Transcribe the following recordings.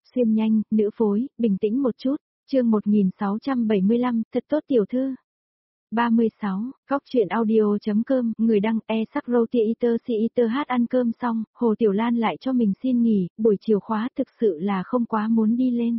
xuyên nhanh, nữ phối, bình tĩnh một chút, chương 1675, thật tốt tiểu thư. 36, góc chuyện audio.com, người đăng sắc roti eater si eater hát ăn cơm xong, Hồ Tiểu Lan lại cho mình xin nghỉ, buổi chiều khóa thực sự là không quá muốn đi lên.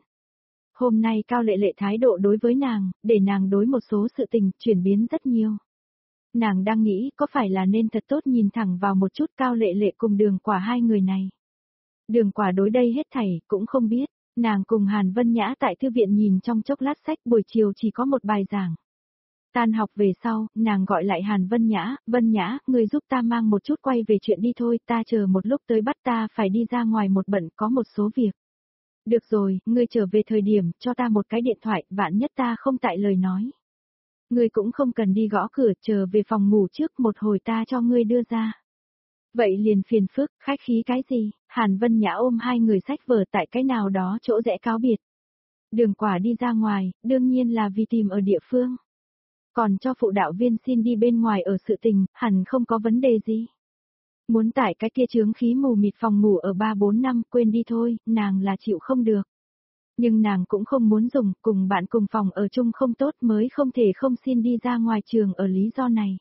Hôm nay Cao Lệ Lệ thái độ đối với nàng, để nàng đối một số sự tình chuyển biến rất nhiều. Nàng đang nghĩ có phải là nên thật tốt nhìn thẳng vào một chút Cao Lệ Lệ cùng Đường Quả hai người này. Đường Quả đối đây hết thảy cũng không biết, nàng cùng Hàn Vân Nhã tại thư viện nhìn trong chốc lát sách buổi chiều chỉ có một bài giảng. Tan học về sau, nàng gọi lại Hàn Vân Nhã, người giúp ta mang một chút quay về chuyện đi thôi, ta chờ một lúc tới bắt ta phải đi ra ngoài một bận có một số việc. Được rồi, ngươi trở về thời điểm, cho ta một cái điện thoại, vạn nhất ta không tại lời nói. Ngươi cũng không cần đi gõ cửa, chờ về phòng ngủ trước một hồi ta cho ngươi đưa ra. Vậy liền phiền phức, khách khí cái gì? Hàn Vân Nhã ôm hai người sách vở tại cái nào đó chỗ rẽ cáo biệt. Đường Quả đi ra ngoài, đương nhiên là vì tìm ở địa phương. Còn cho phụ đạo viên xin đi bên ngoài ở sự tình, hẳn không có vấn đề gì. Muốn tải cái kia chướng khí mù mịt phòng ngủ ở 3-4 năm, quên đi thôi, nàng là chịu không được. Nhưng nàng cũng không muốn dùng, cùng bạn cùng phòng ở chung không tốt mới không thể không xin đi ra ngoài trường ở lý do này.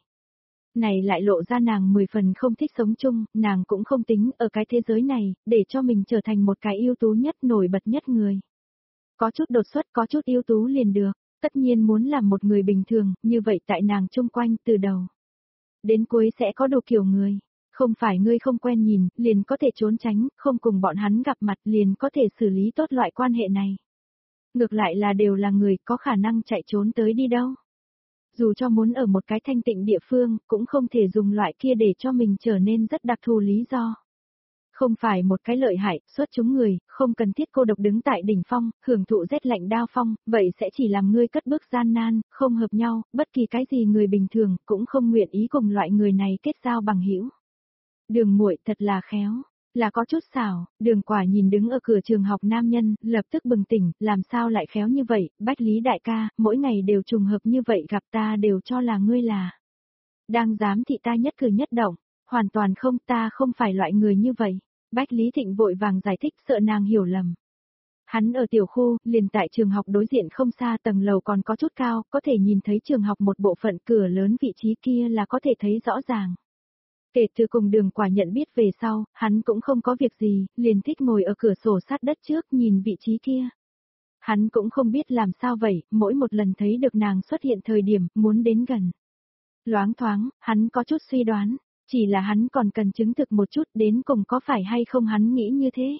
Này lại lộ ra nàng 10 phần không thích sống chung, nàng cũng không tính ở cái thế giới này, để cho mình trở thành một cái ưu tú nhất nổi bật nhất người. Có chút đột xuất, có chút ưu tú liền được, tất nhiên muốn làm một người bình thường, như vậy tại nàng chung quanh từ đầu đến cuối sẽ có đủ kiểu người. Không phải ngươi không quen nhìn, liền có thể trốn tránh, không cùng bọn hắn gặp mặt liền có thể xử lý tốt loại quan hệ này. Ngược lại là đều là người có khả năng chạy trốn tới đi đâu. Dù cho muốn ở một cái thanh tịnh địa phương, cũng không thể dùng loại kia để cho mình trở nên rất đặc thù lý do. Không phải một cái lợi hại, xuất chúng người, không cần thiết cô độc đứng tại đỉnh phong, hưởng thụ rét lạnh đao phong, vậy sẽ chỉ làm ngươi cất bước gian nan, không hợp nhau, bất kỳ cái gì người bình thường, cũng không nguyện ý cùng loại người này kết giao bằng hữu. Đường muội thật là khéo, là có chút xảo, Đường Quả nhìn đứng ở cửa trường học nam nhân, lập tức bừng tỉnh, làm sao lại khéo như vậy, Bách Lý đại ca, mỗi ngày đều trùng hợp như vậy gặp ta đều cho là ngươi là đang giám thị ta nhất cử nhất động, hoàn toàn không, ta không phải loại người như vậy. Bách Lý Thịnh vội vàng giải thích sợ nàng hiểu lầm. Hắn ở tiểu khu, liền tại trường học đối diện không xa, tầng lầu còn có chút cao, có thể nhìn thấy trường học một bộ phận cửa lớn vị trí kia là có thể thấy rõ ràng. Kể từ cùng Đường Quả nhận biết về sau, hắn cũng không có việc gì, liền thích ngồi ở cửa sổ sát đất trước nhìn vị trí kia. Hắn cũng không biết làm sao vậy, mỗi một lần thấy được nàng xuất hiện thời điểm, muốn đến gần. Loáng thoáng, hắn có chút suy đoán, chỉ là hắn còn cần chứng thực một chút đến cùng có phải hay không hắn nghĩ như thế.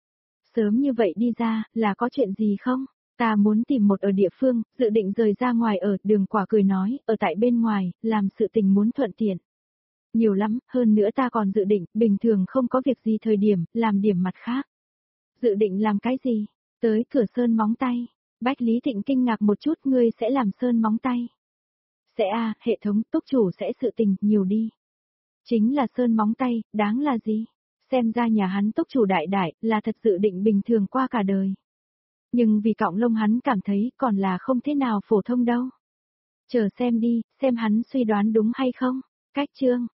Sớm như vậy đi ra, là có chuyện gì không? Ta muốn tìm một ở địa phương, dự định rời ra ngoài ở, Đường Quả cười nói, ở tại bên ngoài, làm sự tình muốn thuận tiện. Nhiều lắm, hơn nữa ta còn dự định, bình thường không có việc gì thời điểm, làm điểm mặt khác. Dự định làm cái gì? Tới cửa sơn móng tay. Bách Lý Thịnh kinh ngạc một chút, ngươi sẽ làm sơn móng tay. Sẽ hệ thống, túc chủ sẽ sự tình, nhiều đi. Chính là sơn móng tay, đáng là gì? Xem ra nhà hắn túc chủ đại là thật dự định bình thường qua cả đời. Nhưng vì cọng lông hắn cảm thấy còn là không thế nào phổ thông đâu. Chờ xem đi, xem hắn suy đoán đúng hay không. Cách chương.